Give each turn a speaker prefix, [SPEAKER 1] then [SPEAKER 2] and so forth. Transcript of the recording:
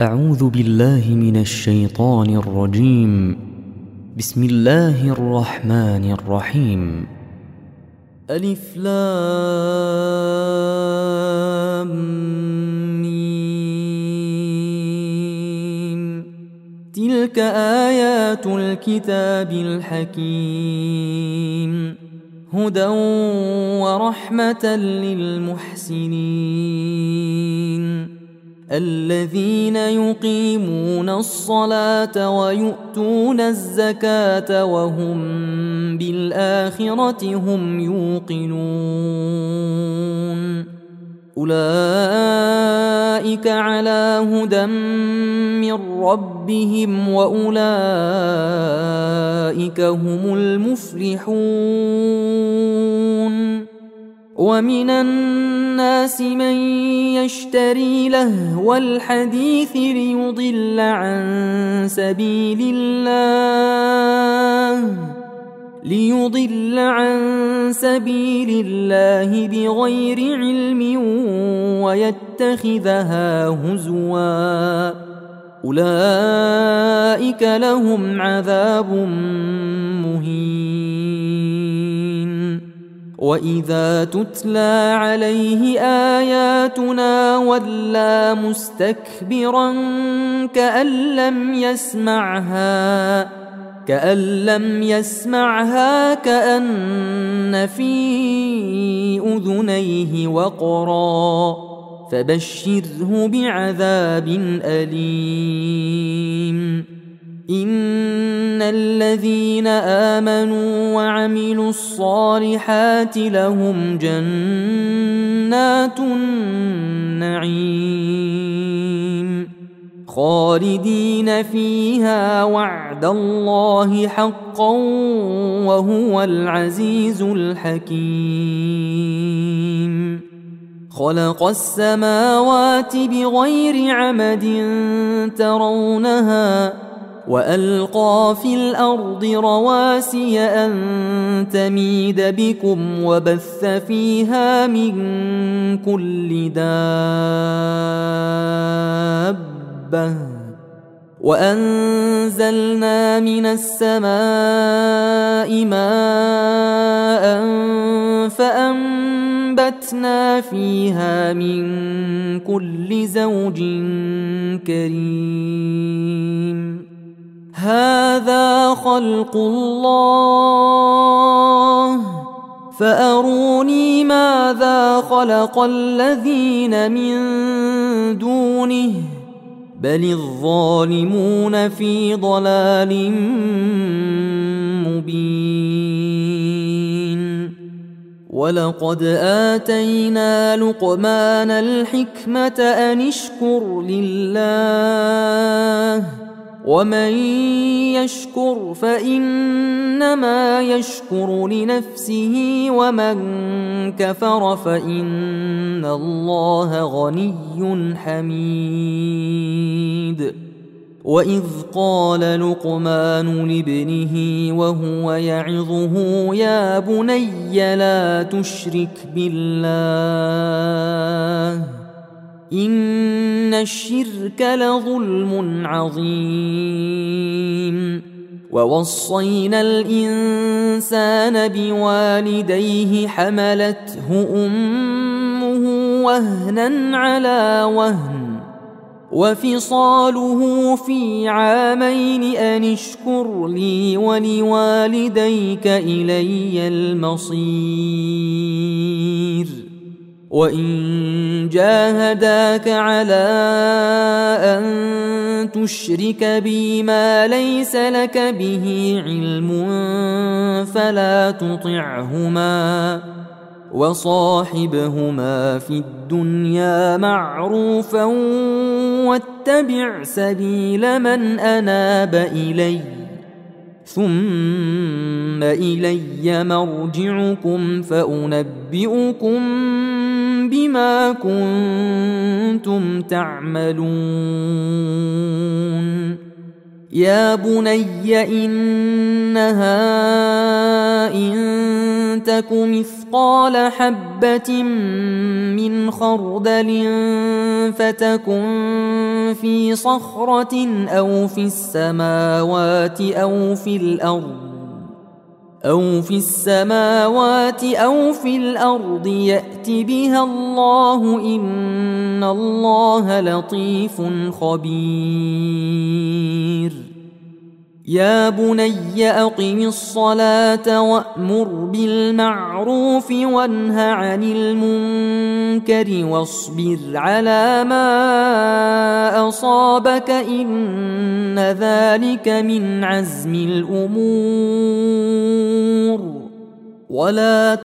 [SPEAKER 1] أعوذ بالله من الشيطان الرجيم. بسم الله الرحمن الرحيم. ألف لام ميم. تلك آيات الكتاب الحكيم، هدى ورحمة للمحسنين الذين يقيمون الصلاة ويؤتون الزكاة وهم بالآخرة هم يوقنون. أولئك على هدى من ربهم وأولئك هم المفلحون. ومن الناس من يشتري لهو الحديث ليضل عن سبيل الله بغير علم ويتخذها هزوا، أولئك لهم عذاب مهين. وإذا تتلى عليه آياتنا ولى مستكبرا كأن لم يسمعها كأن في أذنيه وقرا، فبشره بعذاب أليم. إن الذين آمنوا وعملوا الصالحات لهم جنات النعيم خالدين فيها وعد الله حقا وهو العزيز الحكيم. خلق السماوات بغير عمد ترونها وألقى في الأرض رواسي أن تميد بكم وبث فيها من كل دابة وأنزلنا من السماء ماء فأنبتنا فيها من كل زوج كريم. هذا خلق الله فأروني ماذا خلق الذين من دونه بل الظالمون في ضلال مبين. ولقد آتينا لقمان الحكمة أن اشكر لله ومن يشكر فإنما يشكر لنفسه ومن كفر فإن الله غني حميد. وإذ قال لقمان لابنه وهو يعظه يا بني لا تشرك بالله إن الشرك لظلم عظيم. ووصينا الإنسان بوالديه حملته أمه وهنا على وهن وفصاله في عامين أن اشكر لي ولوالديك إلي المصير. وإن جاهداك على أن تشرك بي ما ليس لك به علم فلا تطعهما وصاحبهما في الدنيا معروفا واتبع سبيل من أناب إلي ثم إلي مرجعكم فأنبئكم بما كنتم تعملون. يا بني إنها إن تك مثقال حبة من خردل فتكن في صخرة أو في السماوات أو في الأرض يأت بها الله إن الله لطيف خبير يا بني أقم الصلاة وأمر بالمعروف وانه عن المنكر واصبر على ما أصابك إن ذلك من عزم الأمور ولا